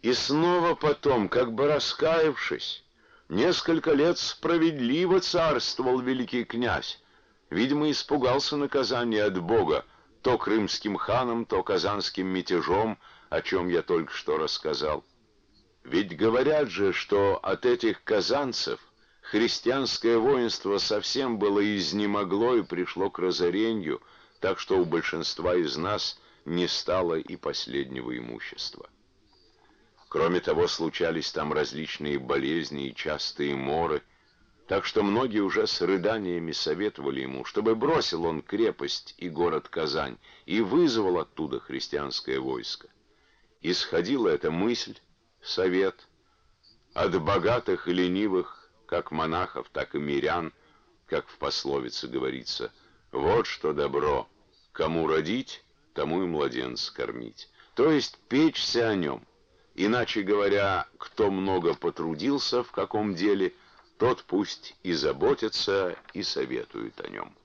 И снова потом, как бы раскаявшись, несколько лет справедливо царствовал великий князь. Видимо, испугался наказания от Бога, то крымским ханом, то казанским мятежом, о чем я только что рассказал. Ведь говорят же, что от этих казанцев христианское воинство совсем было изнемогло и пришло к разорению, так что у большинства из нас не стало и последнего имущества. Кроме того, случались там различные болезни и частые моры, так что многие уже с рыданиями советовали ему, чтобы бросил он крепость и город Казань и вызвал оттуда христианское войско. Исходила эта мысль, совет, от богатых и ленивых, как монахов, так и мирян, как в пословице говорится: «Вот что добро, кому родить, тому и младенца кормить». То есть печься о нем. Иначе говоря, кто много потрудился в каком деле, тот пусть и заботится, и советует о нем.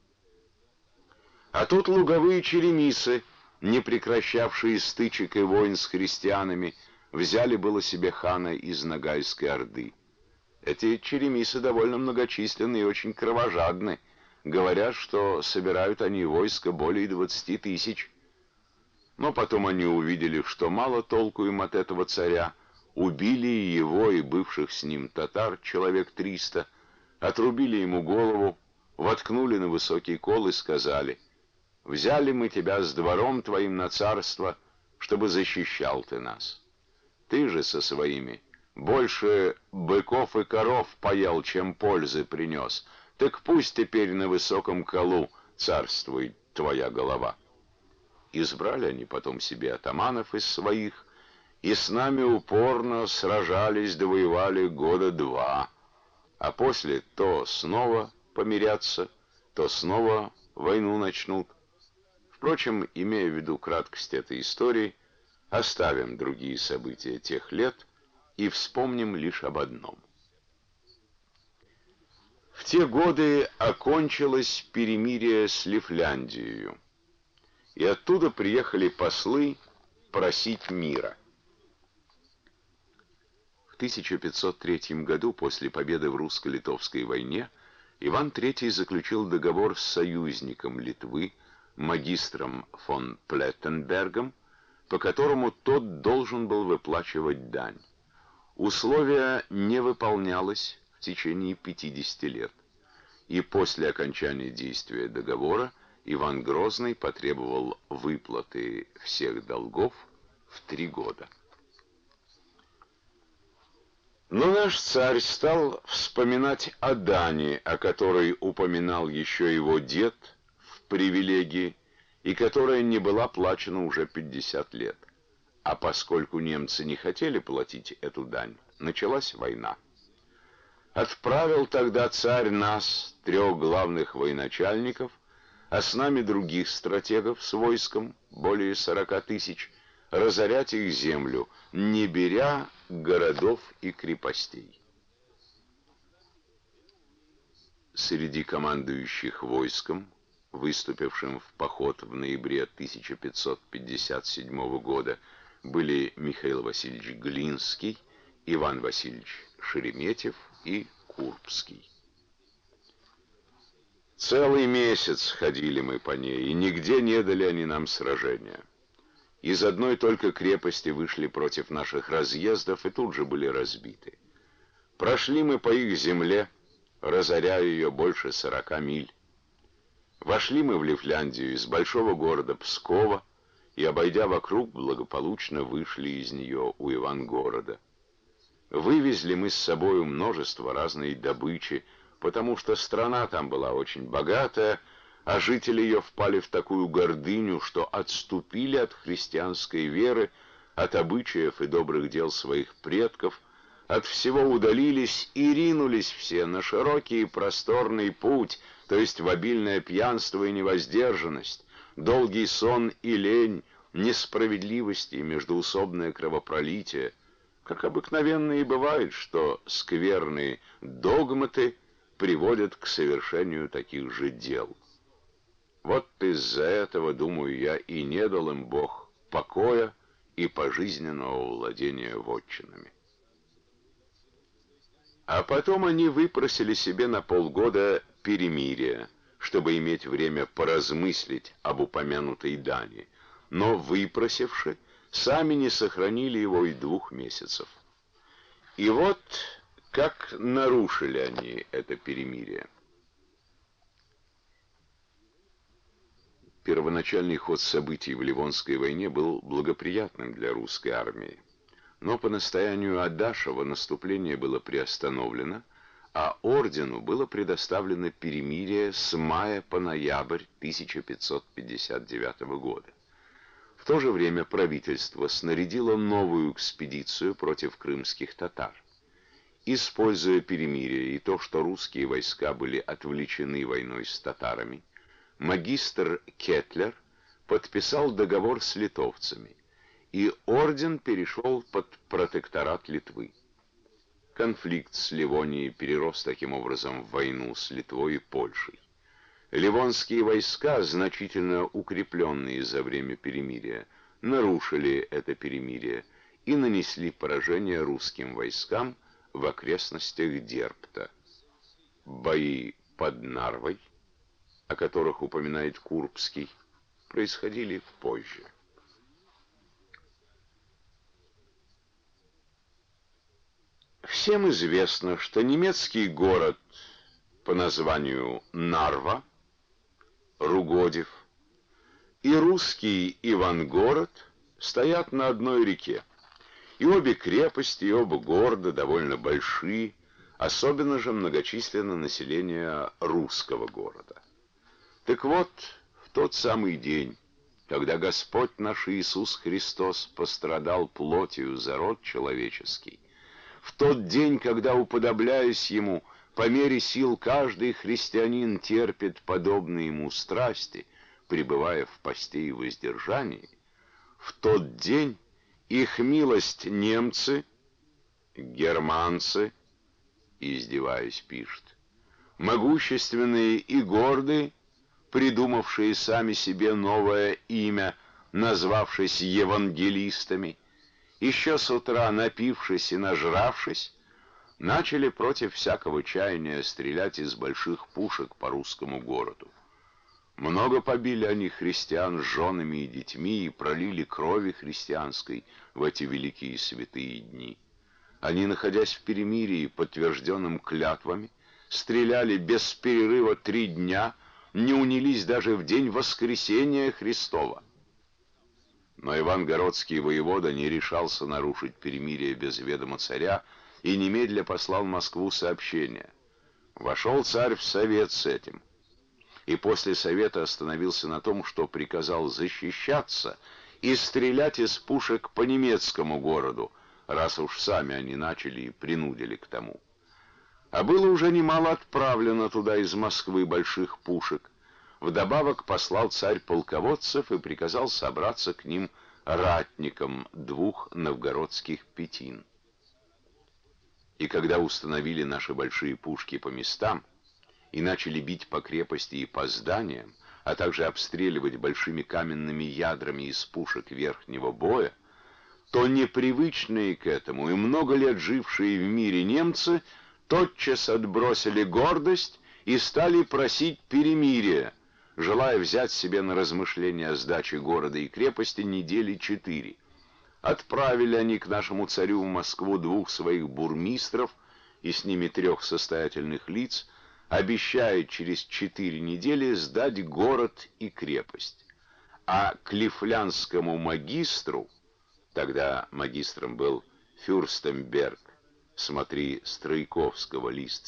А тут луговые черемисы, не прекращавшие стычек и войн с христианами, взяли было себе хана из Ногайской Орды. Эти черемисы довольно многочисленны и очень кровожадны. Говорят, что собирают они войско более 20 тысяч. Но потом они увидели, что мало толку им от этого царя, убили его и бывших с ним татар человек 300, отрубили ему голову, воткнули на высокий кол и сказали: «Взяли мы тебя с двором твоим на царство, чтобы защищал ты нас. Ты же со своими больше быков и коров поел, чем пользы принес. Так пусть теперь на высоком колу царствует твоя голова». Избрали они потом себе атаманов из своих, и с нами упорно сражались, довоевали года 2, а после то снова помирятся, то снова войну начнут. Впрочем, имея в виду краткость этой истории, оставим другие события тех лет и вспомним лишь об одном. В те годы окончилось перемирие с Лифляндией, и оттуда приехали послы просить мира. В 1503 году, после победы в русско-литовской войне, Иван III заключил договор с союзником Литвы, магистром фон Плеттенбергом, по которому тот должен был выплачивать дань. Условие не выполнялось в течение 50 лет, и после окончания действия договора Иван Грозный потребовал выплаты всех долгов в 3 года. Но наш царь стал вспоминать о дани, о которой упоминал еще его дед в привилегии, и которая не была плачена уже 50 лет. А поскольку немцы не хотели платить эту дань, началась война. Отправил тогда царь нас, 3 главных военачальников, а с нами других стратегов с войском, более 40 тысяч, разорять их землю, не беря городов и крепостей. Среди командующих войском, выступившим в поход в ноябре 1557 года, были Михаил Васильевич Глинский, Иван Васильевич Шереметьев и Курбский. Целый месяц ходили мы по ней, и нигде не дали они нам сражения. Из одной только крепости вышли против наших разъездов и тут же были разбиты. Прошли мы по их земле, разоряя ее больше 40 миль. Вошли мы в Лифляндию из большого города Пскова и, обойдя вокруг, благополучно вышли из нее у Ивангорода. Вывезли мы с собою множество разной добычи, потому что страна там была очень богатая, а жители ее впали в такую гордыню, что отступили от христианской веры, от обычаев и добрых дел своих предков, от всего удалились и ринулись все на широкий и просторный путь, то есть в обильное пьянство и невоздержанность, долгий сон и лень, несправедливости и междоусобное кровопролитие. Как обыкновенно и бывает, что скверные догматы приводят к совершению таких же дел. Вот из-за этого, думаю я, и не дал им Бог покоя и пожизненного владения вотчинами. А потом они выпросили себе на полгода перемирие, чтобы иметь время поразмыслить об упомянутой дани, но, выпросивши, сами не сохранили его и 2 месяцев. И вот как нарушили они это перемирие. Первоначальный ход событий в Ливонской войне был благоприятным для русской армии. Но по настоянию Адашева наступление было приостановлено, а ордену было предоставлено перемирие с мая по ноябрь 1559 года. В то же время правительство снарядило новую экспедицию против крымских татар. Используя перемирие и то, что русские войска были отвлечены войной с татарами, магистр Кетлер подписал договор с литовцами, и орден перешел под протекторат Литвы. Конфликт с Ливонией перерос таким образом в войну с Литвой и Польшей. Ливонские войска, значительно укрепленные за время перемирия, нарушили это перемирие и нанесли поражение русским войскам в окрестностях Дербта. Бои под Нарвой, о которых упоминает Курбский, происходили позже. Всем известно, что немецкий город по названию Нарва, Ругодев, и русский Ивангород стоят на одной реке. И обе крепости, и оба города довольно большие, особенно же многочисленно население русского города. Так вот, в тот самый день, когда Господь наш Иисус Христос пострадал плотью за род человеческий, в тот день, когда, уподобляясь Ему, по мере сил каждый христианин терпит подобные Ему страсти, пребывая в посте и воздержании, в тот день их милость немцы, германцы, издеваясь, пишет, могущественные и гордые, придумавшие сами себе новое имя, назвавшись евангелистами, еще с утра, напившись и нажравшись, начали против всякого чаяния стрелять из больших пушек по русскому городу. Много побили они христиан с женами и детьми и пролили крови христианской в эти великие святые дни. Они, находясь в перемирии, подтвержденном клятвами, стреляли без перерыва 3 дня, не унились даже в день воскресения Христова. Но Ивангородский воевода не решался нарушить перемирие без ведома царя и немедля послал в Москву сообщение. Вошел царь в совет с этим, и после совета остановился на том, что приказал защищаться и стрелять из пушек по немецкому городу, раз уж сами они начали и принудили к тому. А было уже немало отправлено туда из Москвы больших пушек. Вдобавок послал царь полководцев и приказал собраться к ним ратникам 2 новгородских пятин. И когда установили наши большие пушки по местам и начали бить по крепости и по зданиям, а также обстреливать большими каменными ядрами из пушек верхнего боя, то непривычные к этому и много лет жившие в мире немцы тотчас отбросили гордость и стали просить перемирия, желая взять себе на размышление о сдаче города и крепости недели 4. Отправили они к нашему царю в Москву 2 своих бурмистров и с ними 3 состоятельных лиц, обещая через 4 недели сдать город и крепость. А к лифлянскому магистру, тогда магистром был Фюрстемберг, смотри Стройковского, лист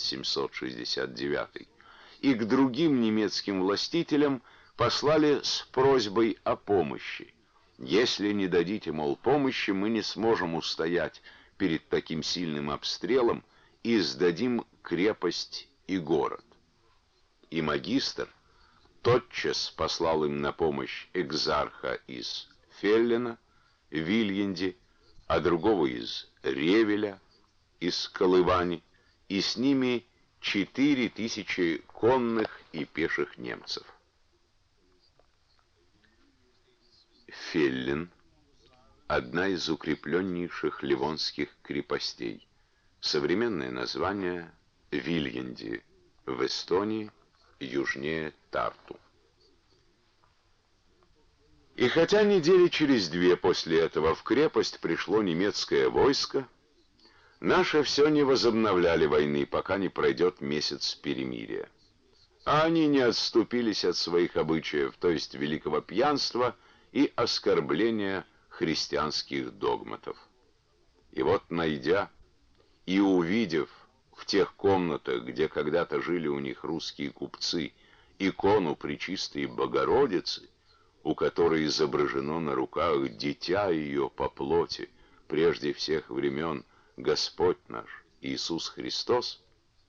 769, и к другим немецким властителям послали с просьбой о помощи. Если не дадите, мол, помощи, мы не сможем устоять перед таким сильным обстрелом и сдадим крепость и город. И магистр тотчас послал им на помощь экзарха из Феллена, Вильянди, а другого из Ревеля, из Колывани, и с ними 4000 конных и пеших немцев. Феллен, одна из укрепленнейших ливонских крепостей. Современное название — Вильянди, в Эстонии, южнее Тарту. И хотя недели через две после этого в крепость пришло немецкое войско, наши все не возобновляли войны, пока не пройдет месяц перемирия. А они не отступились от своих обычаев, то есть великого пьянства и оскорбления христианских догматов. И вот, найдя и увидев в тех комнатах, где когда-то жили у них русские купцы, икону Пречистой Богородицы, у которой изображено на руках дитя ее по плоти, прежде всех времен Господь наш Иисус Христос,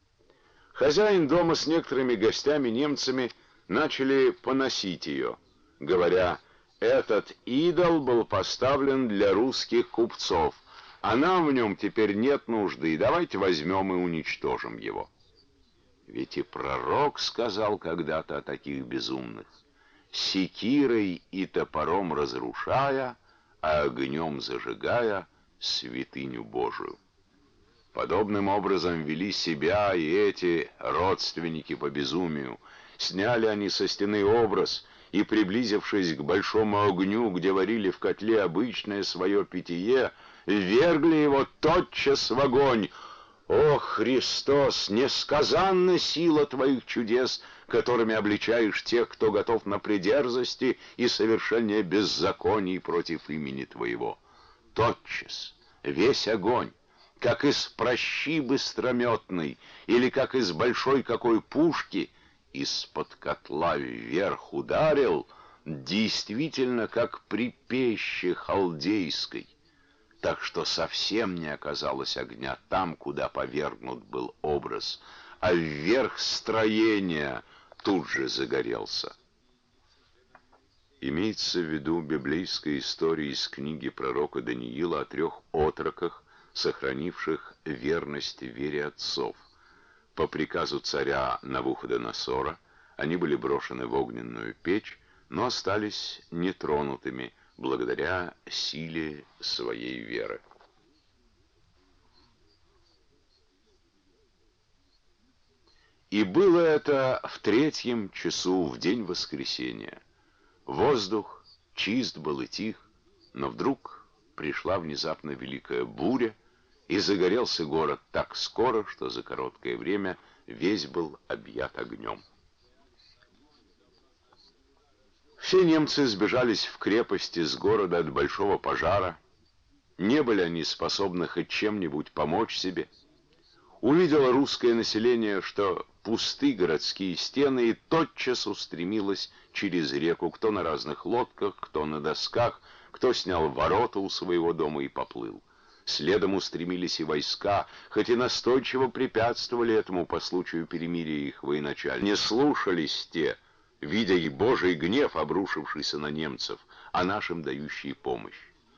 хозяин дома с некоторыми гостями-немцами начали поносить ее, говоря: «Этот идол был поставлен для русских купцов, а нам в нем теперь нет нужды, и давайте возьмем и уничтожим его». Ведь и пророк сказал когда-то о таких безумных: «Секирой и топором разрушая, а огнем зажигая святыню Божию». Подобным образом вели себя и эти родственники по безумию. Сняли они со стены образ и, приблизившись к большому огню, где варили в котле обычное свое питье, ввергли его тотчас в огонь. О, Христос, несказанна сила Твоих чудес, которыми обличаешь тех, кто готов на предерзости и совершение беззаконий против имени Твоего. Тотчас весь огонь, как из пращи быстрометной или как из большой какой пушки, из-под котла вверх ударил, действительно как при пеще халдейской, так что совсем не оказалось огня там, куда повергнут был образ, а вверх строения тут же загорелся. Имеется в виду библейская история из книги пророка Даниила о 3 отроках, сохранивших верность вере отцов. По приказу царя Навуходоносора они были брошены в огненную печь, но остались нетронутыми благодаря силе своей веры. И было это в 3 часу, в день воскресения. Воздух чист был и тих, но вдруг пришла внезапно великая буря, и загорелся город так скоро, что за короткое время весь был объят огнем. Все немцы сбежались в крепости с города от большого пожара. Не были они способны хоть чем-нибудь помочь себе. Увидело русское население, что пусты городские стены, и тотчас устремилось через реку, кто на разных лодках, кто на досках, кто снял ворота у своего дома и поплыл. Следом устремились и войска, хоть и настойчиво препятствовали этому по случаю перемирия их военачальника. Не слушались те, видя и Божий гнев, обрушившийся на немцев, а нашим дающий помощь.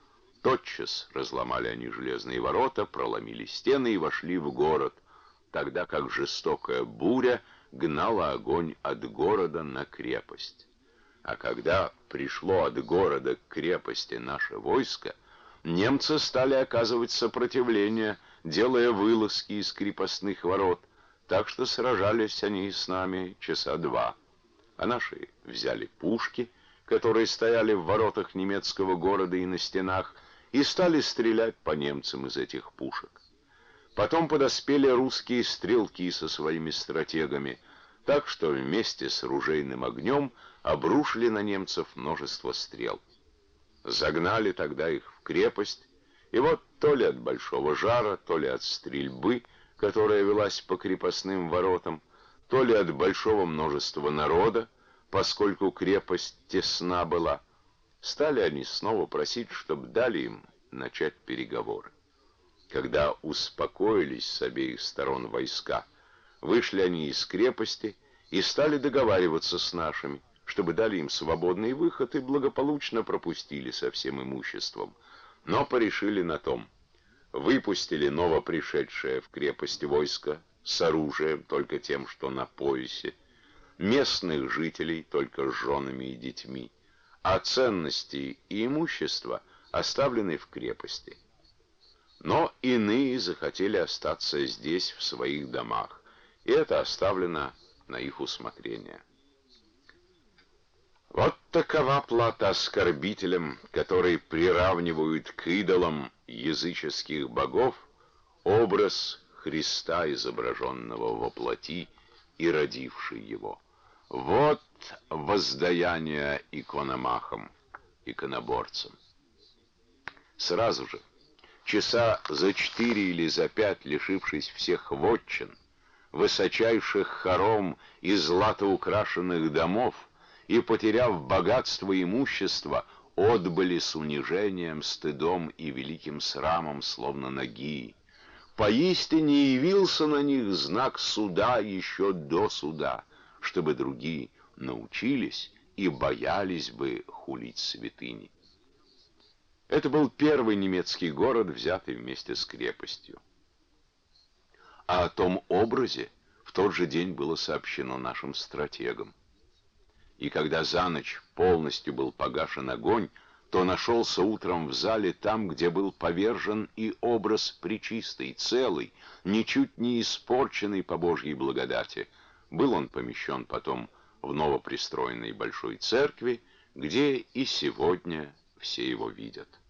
Тотчас разломали они железные ворота, проломили стены и вошли в город, тогда как жестокая буря гнала огонь от города на крепость. А когда пришло от города к крепости наше войско, немцы стали оказывать сопротивление, делая вылазки из крепостных ворот, так что сражались они с нами часа 2. А наши взяли пушки, которые стояли в воротах немецкого города и на стенах, и стали стрелять по немцам из этих пушек. Потом подоспели русские стрелки со своими стратегами, так что вместе с ружейным огнем обрушили на немцев множество стрел. Загнали тогда их в крепость, и вот то ли от большого жара, то ли от стрельбы, которая велась по крепостным воротам, то ли от большого множества народа, поскольку крепость тесна была, стали они снова просить, чтобы дали им начать переговоры. Когда успокоились с обеих сторон войска, вышли они из крепости и стали договариваться с нашими, чтобы дали им свободный выход и благополучно пропустили со всем имуществом. Но порешили на том: выпустили новопришедшее в крепость войско с оружием только тем, что на поясе, местных жителей только с женами и детьми, а ценности и имущество оставленный в крепости. Но иные захотели остаться здесь, в своих домах, и это оставлено на их усмотрение. Вот такова плата оскорбителям, которые приравнивают к идолам языческих богов образ Христа, изображенного во плоти и родивший его. Вот воздаяние икономахам, иконоборцам. Сразу же, часа за 4 или за 5, лишившись всех вотчин, высочайших хором и златоукрашенных домов, и, потеряв богатство и имущество, отбыли с унижением, стыдом и великим срамом, словно нагие. Поистине явился на них знак суда еще до суда, чтобы другие научились и боялись бы хулить святыни. Это был первый немецкий город, взятый вместе с крепостью. А о том образе в тот же день было сообщено нашим стратегам. И когда за ночь полностью был погашен огонь, то нашелся утром в зале там, где был повержен и образ пречистый, целый, ничуть не испорченный по Божьей благодати. Был он помещен потом в новопристроенной большой церкви, где и сегодня все его видят.